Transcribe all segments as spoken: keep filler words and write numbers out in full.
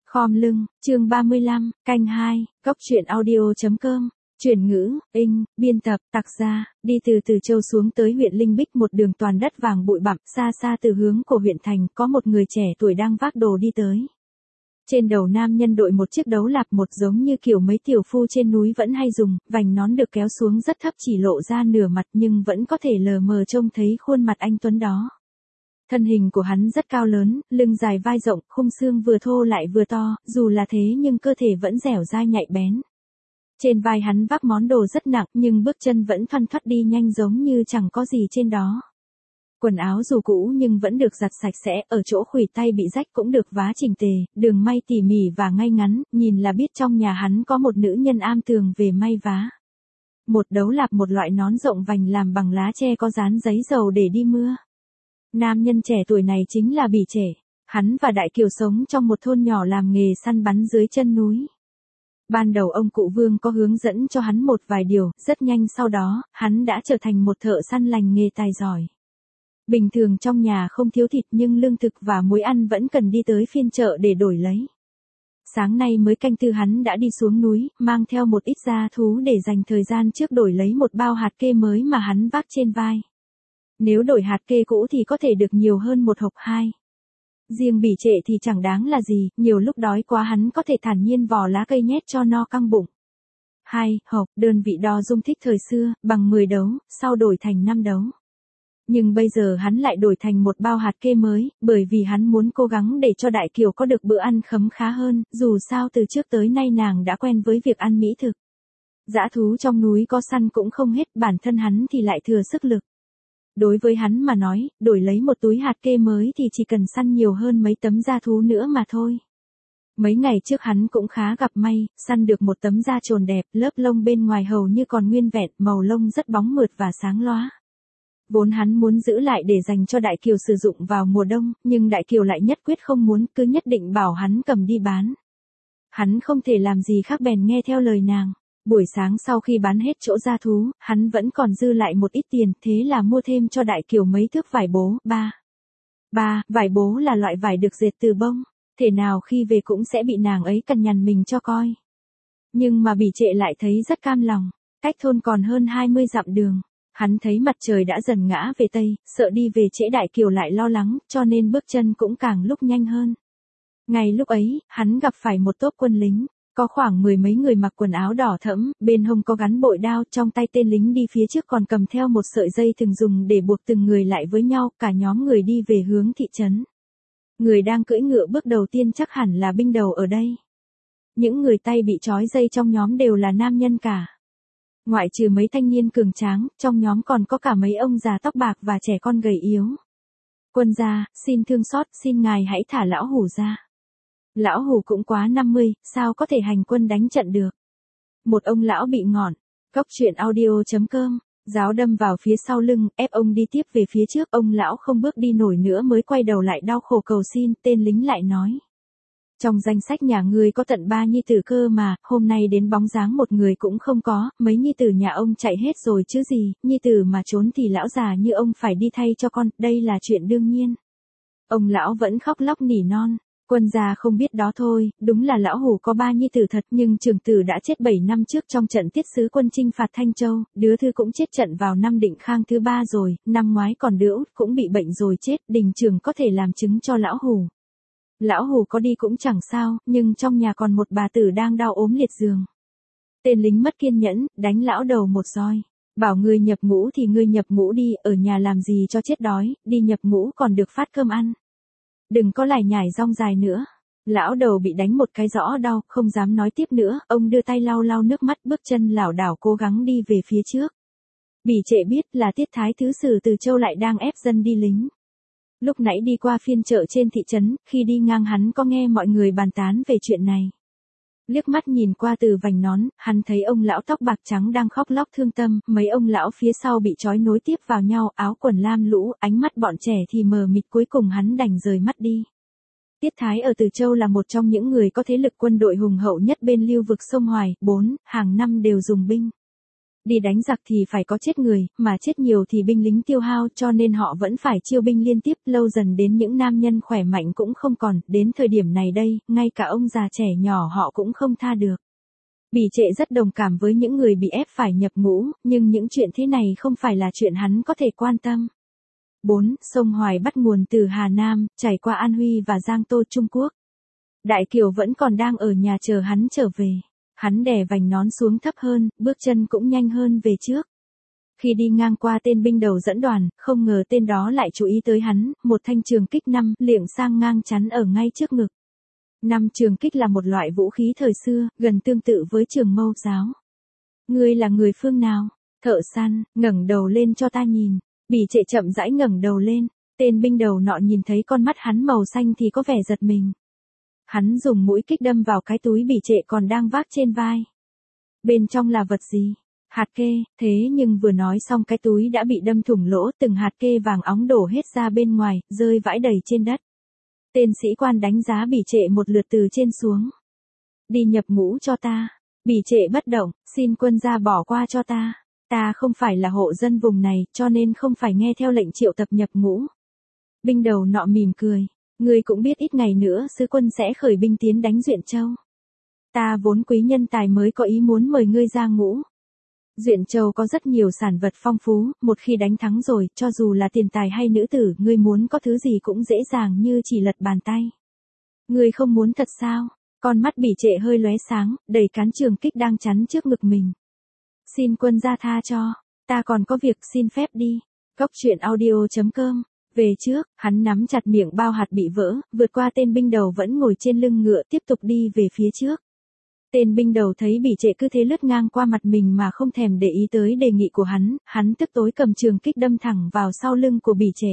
Khom lưng, chương ba mươi lăm, canh hai, cốc truyện audio.com, chuyển ngữ, Inh, biên tập, Tặc Gia, đi từ Từ Châu xuống tới huyện Linh Bích một đường toàn đất vàng bụi bặm, xa xa từ hướng của huyện thành, có một người trẻ tuổi đang vác đồ đi tới. Trên đầu nam nhân đội một chiếc đấu lạp một giống như kiểu mấy tiểu phu trên núi vẫn hay dùng, vành nón được kéo xuống rất thấp chỉ lộ ra nửa mặt nhưng vẫn có thể lờ mờ trông thấy khuôn mặt anh tuấn đó. Thân hình của hắn rất cao lớn, lưng dài vai rộng, khung xương vừa thô lại vừa to, dù là thế nhưng cơ thể vẫn dẻo dai nhạy bén. Trên vai hắn vác món đồ rất nặng nhưng bước chân vẫn thoăn thoắt đi nhanh giống như chẳng có gì trên đó. Quần áo dù cũ nhưng vẫn được giặt sạch sẽ, ở chỗ khuỷu tay bị rách cũng được vá chỉnh tề, đường may tỉ mỉ và ngay ngắn, nhìn là biết trong nhà hắn có một nữ nhân am tường về may vá. Một đấu lạp một loại nón rộng vành làm bằng lá tre có dán giấy dầu để đi mưa. Nam nhân trẻ tuổi này chính là Bỉ Trệ. Hắn và Đại Kiều sống trong một thôn nhỏ làm nghề săn bắn dưới chân núi. Ban đầu ông cụ Vương có hướng dẫn cho hắn một vài điều, rất nhanh sau đó, hắn đã trở thành một thợ săn lành nghề tài giỏi. Bình thường trong nhà không thiếu thịt nhưng lương thực và muối ăn vẫn cần đi tới phiên chợ để đổi lấy. Sáng nay mới canh tư hắn đã đi xuống núi, mang theo một ít gia thú để dành thời gian trước đổi lấy một bao hạt kê mới mà hắn vác trên vai. Nếu đổi hạt kê cũ thì có thể được nhiều hơn một hộp hai. Riêng Bỉ Trệ thì chẳng đáng là gì, nhiều lúc đói quá hắn có thể thản nhiên vò lá cây nhét cho no căng bụng. Hai hộp, đơn vị đo dung thích thời xưa, bằng mười đấu, sau đổi thành năm đấu. Nhưng bây giờ hắn lại đổi thành một bao hạt kê mới, bởi vì hắn muốn cố gắng để cho Đại Kiều có được bữa ăn khấm khá hơn, dù sao từ trước tới nay nàng đã quen với việc ăn mỹ thực. Dã thú trong núi có săn cũng không hết, bản thân hắn thì lại thừa sức lực. Đối với hắn mà nói, đổi lấy một túi hạt kê mới thì chỉ cần săn nhiều hơn mấy tấm da thú nữa mà thôi. Mấy ngày trước hắn cũng khá gặp may, săn được một tấm da trồn đẹp, lớp lông bên ngoài hầu như còn nguyên vẹn, màu lông rất bóng mượt và sáng lóa. Vốn hắn muốn giữ lại để dành cho Đại Kiều sử dụng vào mùa đông, nhưng Đại Kiều lại nhất quyết không muốn, cứ nhất định bảo hắn cầm đi bán. Hắn không thể làm gì khác bèn nghe theo lời nàng. Buổi sáng sau khi bán hết chỗ gia thú, hắn vẫn còn dư lại một ít tiền, thế là mua thêm cho Đại Kiều mấy thước vải bố, ba. Ba, vải bố là loại vải được dệt từ bông, thể nào khi về cũng sẽ bị nàng ấy cằn nhằn mình cho coi. Nhưng mà Bỉ Trệ lại thấy rất cam lòng, cách thôn còn hơn hai mươi dặm đường, hắn thấy mặt trời đã dần ngã về Tây, sợ đi về trễ Đại Kiều lại lo lắng, cho nên bước chân cũng càng lúc nhanh hơn. Ngay lúc ấy, hắn gặp phải một tốp quân lính. Có khoảng mười mấy người mặc quần áo đỏ thẫm, bên hông có gắn bội đao, trong tay tên lính đi phía trước còn cầm theo một sợi dây thường dùng để buộc từng người lại với nhau, cả nhóm người đi về hướng thị trấn. Người đang cưỡi ngựa bước đầu tiên chắc hẳn là binh đầu ở đây. Những người tay bị trói dây trong nhóm đều là nam nhân cả. Ngoại trừ mấy thanh niên cường tráng, trong nhóm còn có cả mấy ông già tóc bạc và trẻ con gầy yếu. Quân gia, xin thương xót, xin ngài hãy thả lão hủ ra. Lão hủ cũng quá năm mươi, sao có thể hành quân đánh trận được. Một ông lão bị ngọn, cốc truyện audio.com, giáo đâm vào phía sau lưng, ép ông đi tiếp về phía trước, ông lão không bước đi nổi nữa mới quay đầu lại đau khổ cầu xin, tên lính lại nói. Trong danh sách nhà ngươi có tận ba nhi tử cơ mà, hôm nay đến bóng dáng một người cũng không có, mấy nhi tử nhà ông chạy hết rồi chứ gì, nhi tử mà trốn thì lão già như ông phải đi thay cho con, đây là chuyện đương nhiên. Ông lão vẫn khóc lóc nỉ non. Quân gia không biết đó thôi, đúng là lão hủ có ba nhi tử thật nhưng trưởng tử đã chết bảy năm trước trong trận tiết sứ quân chinh phạt Thanh Châu, đứa thứ cũng chết trận vào năm Định Khang thứ ba rồi, năm ngoái còn đứa út cũng bị bệnh rồi chết, đình trưởng có thể làm chứng cho lão hủ. Lão hủ có đi cũng chẳng sao, nhưng trong nhà còn một bà tử đang đau ốm liệt giường. Tên lính mất kiên nhẫn, đánh lão đầu một roi. Bảo ngươi nhập ngũ thì ngươi nhập ngũ đi, ở nhà làm gì cho chết đói, đi nhập ngũ còn được phát cơm ăn. Đừng có lải nhải rong dài nữa. Lão đầu bị đánh một cái rõ đau, không dám nói tiếp nữa, ông đưa tay lau lau nước mắt bước chân lảo đảo cố gắng đi về phía trước. Bỉ Trệ biết là Tiết Thái Thứ Sử Từ Châu lại đang ép dân đi lính. Lúc nãy đi qua phiên chợ trên thị trấn, khi đi ngang hắn có nghe mọi người bàn tán về chuyện này. Liếc mắt nhìn qua từ vành nón, hắn thấy ông lão tóc bạc trắng đang khóc lóc thương tâm, mấy ông lão phía sau bị trói nối tiếp vào nhau, áo quần lam lũ, ánh mắt bọn trẻ thì mờ mịt, cuối cùng hắn đành rời mắt đi. Tiết Thái ở Từ Châu là một trong những người có thế lực quân đội hùng hậu nhất bên lưu vực sông Hoài, bốn, hàng năm đều dùng binh. Đi đánh giặc thì phải có chết người, mà chết nhiều thì binh lính tiêu hao, cho nên họ vẫn phải chiêu binh liên tiếp, lâu dần đến những nam nhân khỏe mạnh cũng không còn, đến thời điểm này đây, ngay cả ông già trẻ nhỏ họ cũng không tha được. Bỉ Trệ rất đồng cảm với những người bị ép phải nhập ngũ, nhưng những chuyện thế này không phải là chuyện hắn có thể quan tâm. bốn. Sông Hoài bắt nguồn từ Hà Nam, chảy qua An Huy và Giang Tô Trung Quốc. Đại Kiều vẫn còn đang ở nhà chờ hắn trở về. Hắn đè vành nón xuống thấp hơn, bước chân cũng nhanh hơn về trước. Khi đi ngang qua tên binh đầu dẫn đoàn, không ngờ tên đó lại chú ý tới hắn, một thanh trường kích năm liệng sang ngang chắn ở ngay trước ngực. Năm trường kích là một loại vũ khí thời xưa, gần tương tự với trường mâu giáo. Ngươi là người phương nào? Thợ săn, ngẩng đầu lên cho ta nhìn. Bỉ Trệ chậm rãi ngẩng đầu lên, tên binh đầu nọ nhìn thấy con mắt hắn màu xanh thì có vẻ giật mình. Hắn dùng mũi kích đâm vào cái túi Bỉ Trệ còn đang vác trên vai. Bên trong là vật gì? Hạt kê, thế nhưng vừa nói xong cái túi đã bị đâm thủng lỗ, từng hạt kê vàng óng đổ hết ra bên ngoài, rơi vãi đầy trên đất. Tên sĩ quan đánh giá Bỉ Trệ một lượt từ trên xuống. Đi nhập ngũ cho ta. Bỉ Trệ bất động, xin quân gia bỏ qua cho ta. Ta không phải là hộ dân vùng này, cho nên không phải nghe theo lệnh triệu tập nhập ngũ. Binh đầu nọ mỉm cười. Ngươi cũng biết ít ngày nữa sứ quân sẽ khởi binh tiến đánh Duyện Châu. Ta vốn quý nhân tài mới có ý muốn mời ngươi ra ngũ. Duyện Châu có rất nhiều sản vật phong phú, một khi đánh thắng rồi, cho dù là tiền tài hay nữ tử, ngươi muốn có thứ gì cũng dễ dàng như chỉ lật bàn tay. Ngươi không muốn thật sao? Con mắt Bỉ Trệ hơi lóe sáng, đẩy cán trường kích đang chắn trước ngực mình. Xin quân gia tha cho, ta còn có việc, xin phép đi. Góc truyện audio chấm com. Về trước, hắn nắm chặt miệng bao hạt bị vỡ, vượt qua tên binh đầu vẫn ngồi trên lưng ngựa tiếp tục đi về phía trước. Tên binh đầu thấy Bỉ Trệ cứ thế lướt ngang qua mặt mình mà không thèm để ý tới đề nghị của hắn, hắn tức tối cầm trường kích đâm thẳng vào sau lưng của Bỉ Trệ.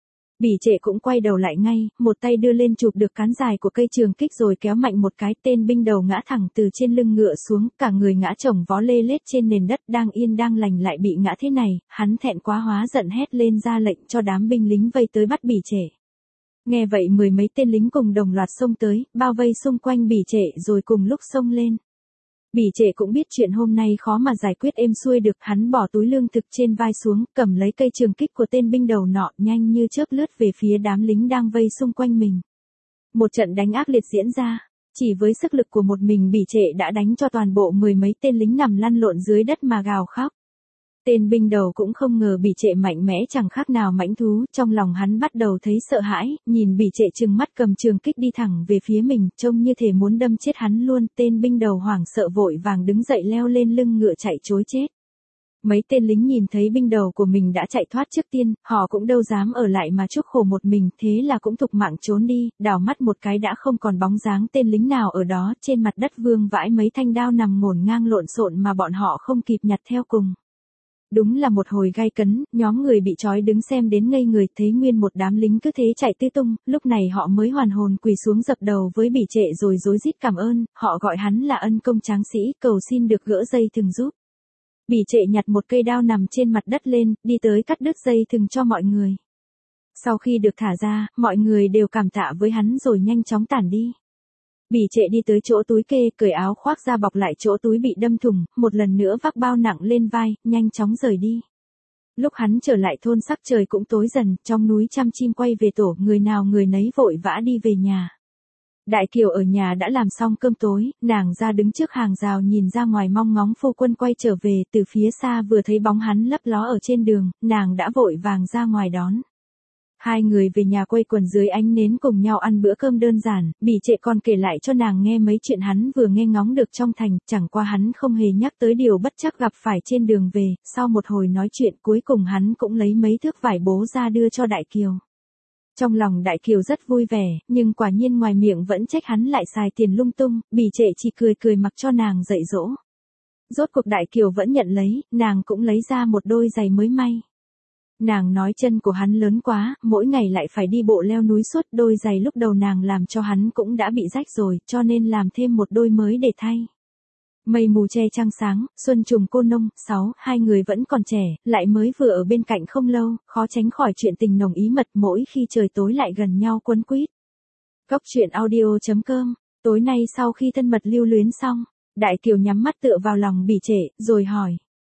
Bỉ Trệ cũng quay đầu lại ngay, một tay đưa lên chụp được cán dài của cây trường kích rồi kéo mạnh một cái, tên binh đầu ngã thẳng từ trên lưng ngựa xuống, cả người ngã chồng vó lê lết trên nền đất đang yên đang lành lại bị ngã thế này, hắn thẹn quá hóa giận hét lên ra lệnh cho đám binh lính vây tới bắt Bỉ Trệ. Nghe vậy mười mấy tên lính cùng đồng loạt xông tới, bao vây xung quanh Bỉ Trệ rồi cùng lúc xông lên. Bỉ Trệ cũng biết chuyện hôm nay khó mà giải quyết êm xuôi được, hắn bỏ túi lương thực trên vai xuống, cầm lấy cây trường kích của tên binh đầu nọ, nhanh như chớp lướt về phía đám lính đang vây xung quanh mình. Một trận đánh ác liệt diễn ra, chỉ với sức lực của một mình Bỉ Trệ đã đánh cho toàn bộ mười mấy tên lính nằm lăn lộn dưới đất mà gào khóc. Tên binh đầu cũng không ngờ Bỉ Trệ mạnh mẽ chẳng khác nào mãnh thú, trong lòng hắn bắt đầu thấy sợ hãi, nhìn Bỉ Trệ trừng mắt cầm trường kích đi thẳng về phía mình, trông như thể muốn đâm chết hắn luôn, tên binh đầu hoảng sợ vội vàng đứng dậy leo lên lưng ngựa chạy trối chết. Mấy tên lính nhìn thấy binh đầu của mình đã chạy thoát trước tiên, họ cũng đâu dám ở lại mà chuốc khổ một mình, thế là cũng thục mạng trốn đi, đảo mắt một cái đã không còn bóng dáng tên lính nào ở đó, trên mặt đất vương vãi mấy thanh đao nằm ngổn ngang lộn xộn mà bọn họ không kịp nhặt theo cùng. Đúng là một hồi gay cấn, nhóm người bị trói đứng xem đến ngây người, thấy nguyên một đám lính cứ thế chạy tứ tung, lúc này họ mới hoàn hồn quỳ xuống dập đầu với Bỉ Trệ rồi rối rít cảm ơn, họ gọi hắn là ân công tráng sĩ, cầu xin được gỡ dây thừng giúp. Bỉ Trệ nhặt một cây đao nằm trên mặt đất lên, đi tới cắt đứt dây thừng cho mọi người. Sau khi được thả ra, mọi người đều cảm tạ với hắn rồi nhanh chóng tản đi. Bỉ Trệ đi tới chỗ túi kê, cởi áo khoác ra bọc lại chỗ túi bị đâm thủng, một lần nữa vác bao nặng lên vai, nhanh chóng rời đi. Lúc hắn trở lại thôn sắc trời cũng tối dần, trong núi chăm chim quay về tổ, người nào người nấy vội vã đi về nhà. Đại Kiều ở nhà đã làm xong cơm tối, nàng ra đứng trước hàng rào nhìn ra ngoài mong ngóng phu quân quay trở về, từ phía xa vừa thấy bóng hắn lấp ló ở trên đường, nàng đã vội vàng ra ngoài đón. Hai người về nhà quây quần dưới ánh nến cùng nhau ăn bữa cơm đơn giản, Bỉ Trệ còn kể lại cho nàng nghe mấy chuyện hắn vừa nghe ngóng được trong thành, chẳng qua hắn không hề nhắc tới điều bất trắc gặp phải trên đường về, sau một hồi nói chuyện cuối cùng hắn cũng lấy mấy thước vải bố ra đưa cho Đại Kiều. Trong lòng Đại Kiều rất vui vẻ, nhưng quả nhiên ngoài miệng vẫn trách hắn lại xài tiền lung tung, Bỉ Trệ chỉ cười cười mặc cho nàng dạy dỗ. Rốt cuộc Đại Kiều vẫn nhận lấy, nàng cũng lấy ra một đôi giày mới may. Nàng nói chân của hắn lớn quá, mỗi ngày lại phải đi bộ leo núi suốt, đôi giày lúc đầu nàng làm cho hắn cũng đã bị rách rồi, cho nên làm thêm một đôi mới để thay. Mây mù che trăng sáng, xuân trùng cô nông, sáu, hai người vẫn còn trẻ, lại mới vừa ở bên cạnh không lâu, khó tránh khỏi chuyện tình nồng ý mật mỗi khi trời tối lại gần nhau quấn quýt. Góc truyện audio chấm com, tối nay sau khi thân mật lưu luyến xong, Đại Kiều nhắm mắt tựa vào lòng Bỉ Trệ, rồi hỏi.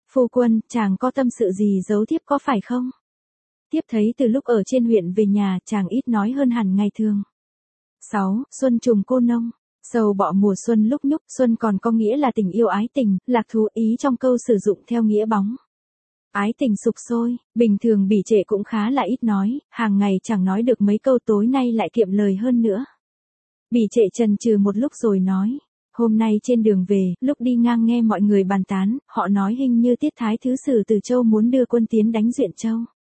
Phu quân, chàng có tâm sự gì giấu thiếp có phải không? Thiếp thấy từ lúc ở trên huyện về nhà chàng ít nói hơn hẳn ngày thường. sáu. Xuân trùng cô nông. Sầu bọ mùa xuân lúc nhúc, xuân còn có nghĩa là tình yêu ái tình, lạc thú ý trong câu sử dụng theo nghĩa bóng. Ái tình sục sôi, bình thường Bỉ Trệ cũng khá là ít nói, hàng ngày chẳng nói được mấy câu, tối nay lại kiệm lời hơn nữa. Bỉ Trệ chần chừ một lúc rồi nói, hôm nay trên đường về, lúc đi ngang nghe mọi người bàn tán, họ nói hình như Tiết Thái Thứ Sử Từ Châu muốn đưa quân tiến đánh Duyện Châu.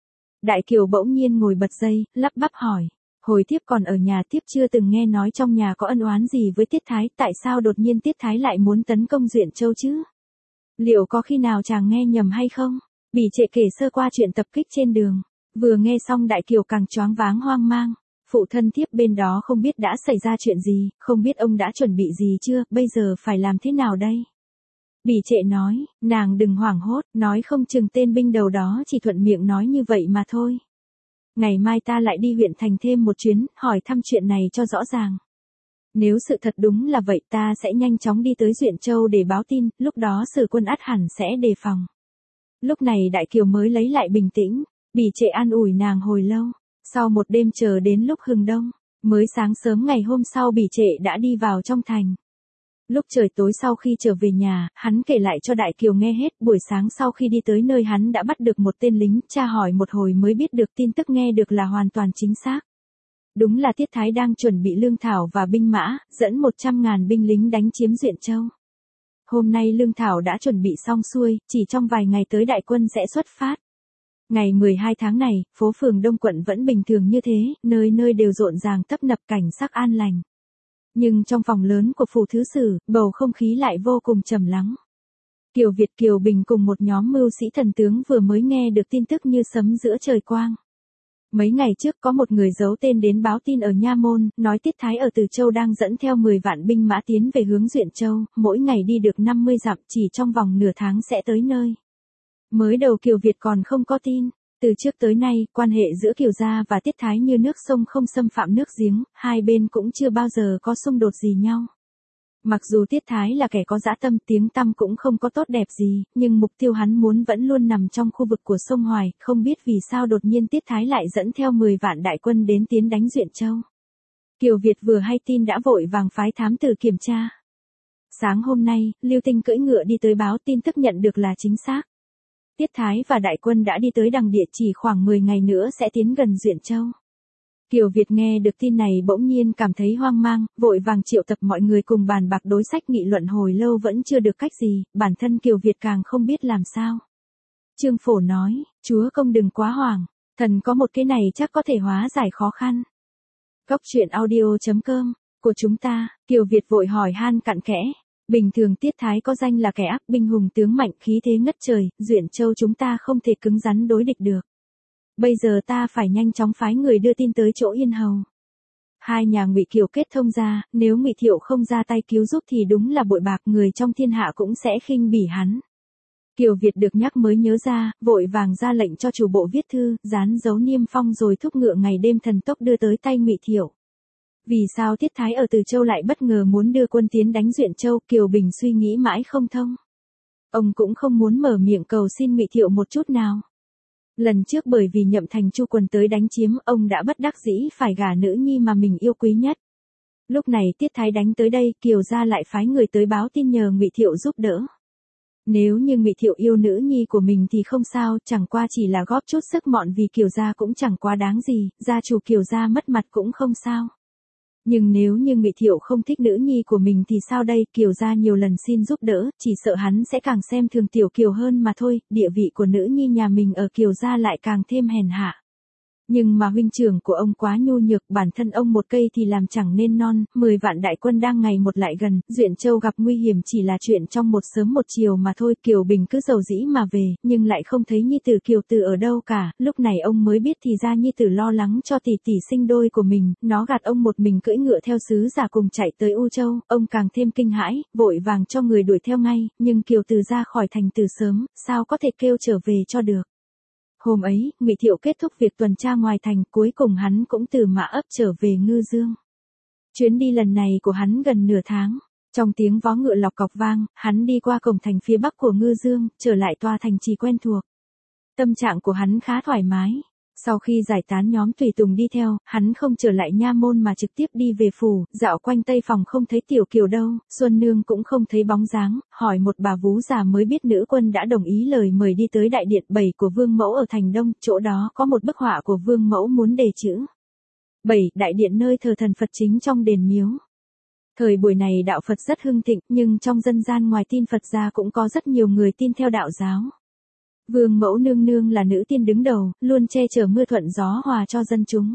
Đại Kiều bỗng nhiên ngồi bật dậy, lắp bắp hỏi, hồi thiếp còn ở nhà thiếp chưa từng nghe nói trong nhà có ân oán gì với Tiết Thái, tại sao đột nhiên Tiết Thái lại muốn tấn công Duyện Châu chứ? Liệu có khi nào chàng nghe nhầm hay không? Bỉ Trệ kể sơ qua chuyện tập kích trên đường, vừa nghe xong Đại Kiều càng choáng váng hoang mang. Phụ thân thiếp bên đó không biết đã xảy ra chuyện gì, không biết ông đã chuẩn bị gì chưa, bây giờ phải làm thế nào đây? Bỉ Trệ nói, nàng đừng hoảng hốt, nói không chừng tên binh đầu đó chỉ thuận miệng nói như vậy mà thôi. Ngày mai ta lại đi huyện thành thêm một chuyến, hỏi thăm chuyện này cho rõ ràng. Nếu sự thật đúng là vậy ta sẽ nhanh chóng đi tới Duyện Châu để báo tin, lúc đó Sử quân ắt hẳn sẽ đề phòng. Lúc này Đại Kiều mới lấy lại bình tĩnh, Bỉ Trệ an ủi nàng hồi lâu. Sau một đêm chờ đến lúc hừng đông, mới sáng sớm ngày hôm sau Bỉ Trệ đã đi vào trong thành. Lúc trời tối sau khi trở về nhà, hắn kể lại cho Đại Kiều nghe hết, buổi sáng sau khi đi tới nơi hắn đã bắt được một tên lính, tra hỏi một hồi mới biết được tin tức nghe được là hoàn toàn chính xác. Đúng là Tiết Thái đang chuẩn bị lương thảo và binh mã, dẫn một trăm ngàn binh lính đánh chiếm Duyện Châu. Hôm nay lương thảo đã chuẩn bị xong xuôi, chỉ trong vài ngày tới đại quân sẽ xuất phát. Ngày mười hai tháng này, phố phường Đông quận vẫn bình thường như thế, nơi nơi đều rộn ràng tấp nập cảnh sắc an lành. Nhưng trong phòng lớn của phủ thứ sử, bầu không khí lại vô cùng trầm lắng. Kiều Việt Kiều Bình cùng một nhóm mưu sĩ thần tướng vừa mới nghe được tin tức như sấm giữa trời quang. Mấy ngày trước có một người giấu tên đến báo tin ở Nha Môn, nói Tiết Thái ở Từ Châu đang dẫn theo mười vạn binh mã tiến về hướng Duyện Châu, mỗi ngày đi được năm mươi dặm, chỉ trong vòng nửa tháng sẽ tới nơi. Mới đầu Kiều Việt còn không có tin, từ trước tới nay, quan hệ giữa Kiều gia và Tiết Thái như nước sông không xâm phạm nước giếng, hai bên cũng chưa bao giờ có xung đột gì nhau. Mặc dù Tiết Thái là kẻ có dã tâm, tiếng tăm cũng không có tốt đẹp gì, nhưng mục tiêu hắn muốn vẫn luôn nằm trong khu vực của sông Hoài, không biết vì sao đột nhiên Tiết Thái lại dẫn theo mười vạn đại quân đến tiến đánh Duyện Châu. Kiều Việt vừa hay tin đã vội vàng phái thám tử kiểm tra. Sáng hôm nay, Lưu Tinh cưỡi ngựa đi tới báo tin tức nhận được là chính xác. Tiết Thái và đại quân đã đi tới đằng địa, chỉ khoảng mười ngày nữa sẽ tiến gần Duyện Châu. Kiều Việt nghe được tin này bỗng nhiên cảm thấy hoang mang, vội vàng triệu tập mọi người cùng bàn bạc đối sách, nghị luận hồi lâu vẫn chưa được cách gì, bản thân Kiều Việt càng không biết làm sao. Trương Phổ nói, chúa công đừng quá hoảng, thần có một cái này chắc có thể hóa giải khó khăn. Cốc truyện audio chấm com của chúng ta, Kiều Việt vội hỏi han cặn kẽ. Bình thường Tiết Thái có danh là kẻ ác binh hùng tướng mạnh, khí thế ngất trời, Duyện Châu chúng ta không thể cứng rắn đối địch được. Bây giờ ta phải nhanh chóng phái người đưa tin tới chỗ Yên Hầu. Hai nhà Ngụy Kiều kết thông ra, nếu Ngụy Thiệu không ra tay cứu giúp thì đúng là bội bạc, người trong thiên hạ cũng sẽ khinh bỉ hắn. Kiều Việt được nhắc mới nhớ ra, vội vàng ra lệnh cho chủ bộ viết thư, dán dấu niêm phong rồi thúc ngựa ngày đêm thần tốc đưa tới tay Ngụy Thiệu. Vì sao Tiết Thái ở Từ Châu lại bất ngờ muốn đưa quân tiến đánh Duyện Châu, Kiều Bình suy nghĩ mãi không thông. Ông cũng không muốn mở miệng cầu xin Ngụy Thiệu một chút nào. Lần trước bởi vì Nhậm Thành Chu Quần tới đánh chiếm, ông đã bất đắc dĩ phải gả nữ nhi mà mình yêu quý nhất. Lúc này Tiết Thái đánh tới đây, Kiều gia lại phái người tới báo tin nhờ Ngụy Thiệu giúp đỡ. Nếu như Ngụy Thiệu yêu nữ nhi của mình thì không sao, chẳng qua chỉ là góp chút sức mọn vì Kiều gia cũng chẳng quá đáng gì, gia chủ Kiều gia mất mặt cũng không sao. Nhưng nếu như Ngụy Thiệu không thích nữ nhi của mình thì sao đây, Kiều gia nhiều lần xin giúp đỡ, chỉ sợ hắn sẽ càng xem thường Tiểu Kiều hơn mà thôi, địa vị của nữ nhi nhà mình ở Kiều gia lại càng thêm hèn hạ. Nhưng mà huynh trưởng của ông quá nhu nhược, bản thân ông một cây thì làm chẳng nên non, mười vạn đại quân đang ngày một lại gần, Duyện Châu gặp nguy hiểm chỉ là chuyện trong một sớm một chiều mà thôi. Kiều Bình cứ dầu dĩ mà về, nhưng lại không thấy nhi tử Kiều Tử ở đâu cả, lúc này ông mới biết thì ra nhi tử lo lắng cho tỷ tỷ sinh đôi của mình, nó gạt ông một mình cưỡi ngựa theo sứ giả cùng chạy tới U Châu, ông càng thêm kinh hãi, vội vàng cho người đuổi theo ngay, nhưng Kiều Tử ra khỏi thành từ sớm, sao có thể kêu trở về cho được. Hôm ấy, Ngụy Thiệu kết thúc việc tuần tra ngoài thành, cuối cùng hắn cũng từ Mã Ấp trở về Ngư Dương. Chuyến đi lần này của hắn gần nửa tháng, Trong tiếng vó ngựa lọc cọc vang, hắn đi qua cổng thành phía bắc của Ngư Dương, trở lại tòa thành trì quen thuộc. Tâm trạng của hắn khá thoải mái. Sau khi giải tán nhóm tùy tùng đi theo, hắn không trở lại nha môn mà trực tiếp đi về phủ, dạo quanh tây phòng không thấy Tiểu Kiều đâu, Xuân Nương cũng không thấy bóng dáng, hỏi một bà vú già mới biết nữ quân đã đồng ý lời mời đi tới đại điện bảy của Vương Mẫu ở thành Đông, chỗ đó có một bức họa của Vương Mẫu muốn đề chữ. bảy. Đại điện nơi thờ thần Phật chính trong đền miếu. Thời buổi này đạo Phật rất hưng thịnh, nhưng trong dân gian ngoài tin Phật ra cũng có rất nhiều người tin theo đạo giáo. Vương Mẫu nương nương là nữ tiên đứng đầu, luôn che chở mưa thuận gió hòa cho dân chúng.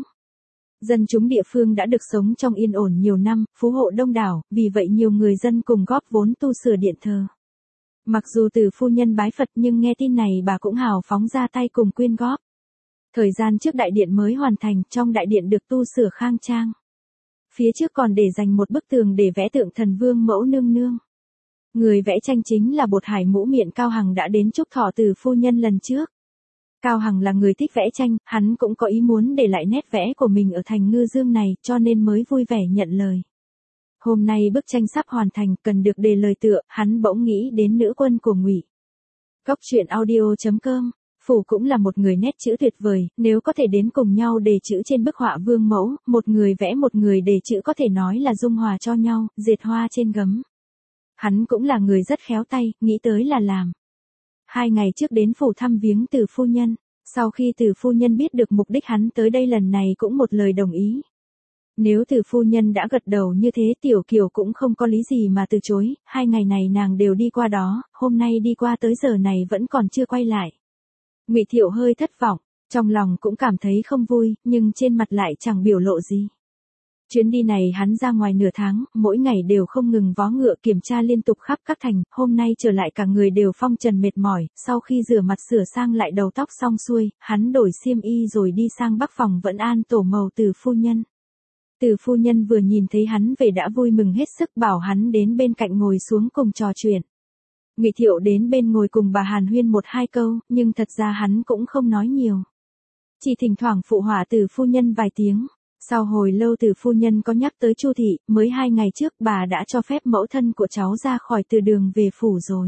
Dân chúng địa phương đã được sống trong yên ổn nhiều năm, phú hộ đông đảo, vì vậy nhiều người dân cùng góp vốn tu sửa điện thờ. Mặc dù từ phu nhân bái Phật nhưng nghe tin này bà cũng hào phóng ra tay cùng quyên góp. Thời gian trước đại điện mới hoàn thành, trong đại điện được tu sửa khang trang. Phía trước còn để dành một bức tường để vẽ tượng thần Vương Mẫu nương nương. Người vẽ tranh chính là Bột Hải Mũ Miệng Cao Hằng đã đến chúc thọ từ phu nhân lần trước. Cao Hằng là người thích vẽ tranh, hắn cũng có ý muốn để lại nét vẽ của mình ở thành Ngư Dương này, cho nên mới vui vẻ nhận lời. Hôm nay bức tranh sắp hoàn thành, cần được đề lời tựa, hắn bỗng nghĩ đến nữ quân của Ngụy. Cốc truyện audio chấm com. Phủ cũng là một người nét chữ tuyệt vời, nếu có thể đến cùng nhau đề chữ trên bức họa Vương Mẫu, một người vẽ một người đề chữ có thể nói là dung hòa cho nhau, dệt hoa trên gấm. Hắn cũng là người rất khéo tay, nghĩ tới là làm. Hai ngày trước đến phủ thăm viếng Từ phu nhân, sau khi Từ phu nhân biết được mục đích hắn tới đây lần này cũng một lời đồng ý. Nếu Từ phu nhân đã gật đầu như thế Tiểu Kiều cũng không có lý gì mà từ chối, hai ngày này nàng đều đi qua đó, hôm nay đi qua tới giờ này vẫn còn chưa quay lại. Ngụy Thiệu hơi thất vọng, trong lòng cũng cảm thấy không vui, nhưng trên mặt lại chẳng biểu lộ gì. Chuyến đi này hắn ra ngoài nửa tháng, mỗi ngày đều không ngừng vó ngựa kiểm tra liên tục khắp các thành, hôm nay trở lại cả người đều phong trần mệt mỏi, sau khi rửa mặt sửa sang lại đầu tóc xong xuôi, hắn đổi xiêm y rồi đi sang bắc phòng Vẫn An tổ mầu Từ phu nhân. Từ phu nhân vừa nhìn thấy hắn về đã vui mừng hết sức, bảo hắn đến bên cạnh ngồi xuống cùng trò chuyện. Ngụy Thiệu đến bên ngồi cùng bà hàn huyên một hai câu, nhưng thật ra hắn cũng không nói nhiều. Chỉ thỉnh thoảng phụ họa Từ phu nhân vài tiếng. Sau hồi lâu Từ phu nhân có nhắc tới Chu thị, mới hai ngày trước bà đã cho phép mẫu thân của cháu ra khỏi từ đường về phủ rồi.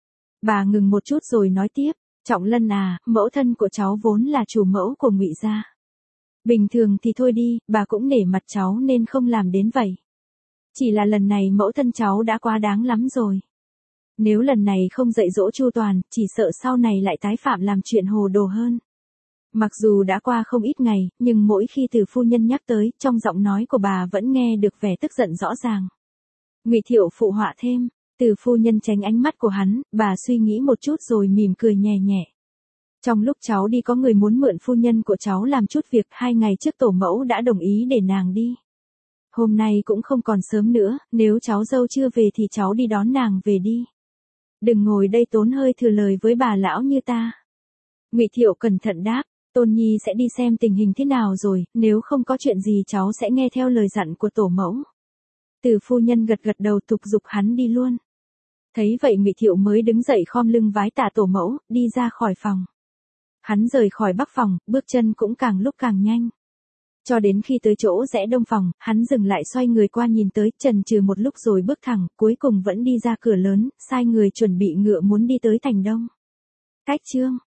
Bà ngừng một chút rồi nói tiếp, Trọng Lân à, mẫu thân của cháu vốn là chủ mẫu của Ngụy gia. Bình thường thì thôi đi, bà cũng nể mặt cháu nên không làm đến vậy. Chỉ là lần này mẫu thân cháu đã quá đáng lắm rồi. Nếu lần này không dạy dỗ chu toàn, chỉ sợ sau này lại tái phạm làm chuyện hồ đồ hơn. Mặc dù đã qua không ít ngày, nhưng mỗi khi Từ phu nhân nhắc tới, trong giọng nói của bà vẫn nghe được vẻ tức giận rõ ràng. Ngụy Thiệu phụ họa thêm, Từ phu nhân tránh ánh mắt của hắn, bà suy nghĩ một chút rồi mỉm cười nhẹ nhẹ. Trong lúc cháu đi có người muốn mượn phu nhân của cháu làm chút việc, hai ngày trước tổ mẫu đã đồng ý để nàng đi. Hôm nay cũng không còn sớm nữa, nếu cháu dâu chưa về thì cháu đi đón nàng về đi. Đừng ngồi đây tốn hơi thừa lời với bà lão như ta. Ngụy Thiệu cẩn thận đáp, Tôn Nhi sẽ đi xem tình hình thế nào rồi, nếu không có chuyện gì cháu sẽ nghe theo lời dặn của tổ mẫu. Từ phu nhân gật gật đầu thúc giục hắn đi luôn. Thấy vậy Ngụy Thiệu mới đứng dậy khom lưng vái tạ tổ mẫu, đi ra khỏi phòng. Hắn rời khỏi bắc phòng, bước chân cũng càng lúc càng nhanh. Cho đến khi tới chỗ rẽ đông phòng, hắn dừng lại xoay người qua nhìn tới, chần chừ một lúc rồi bước thẳng, cuối cùng vẫn đi ra cửa lớn, sai người chuẩn bị ngựa muốn đi tới thành Đông. Cách chương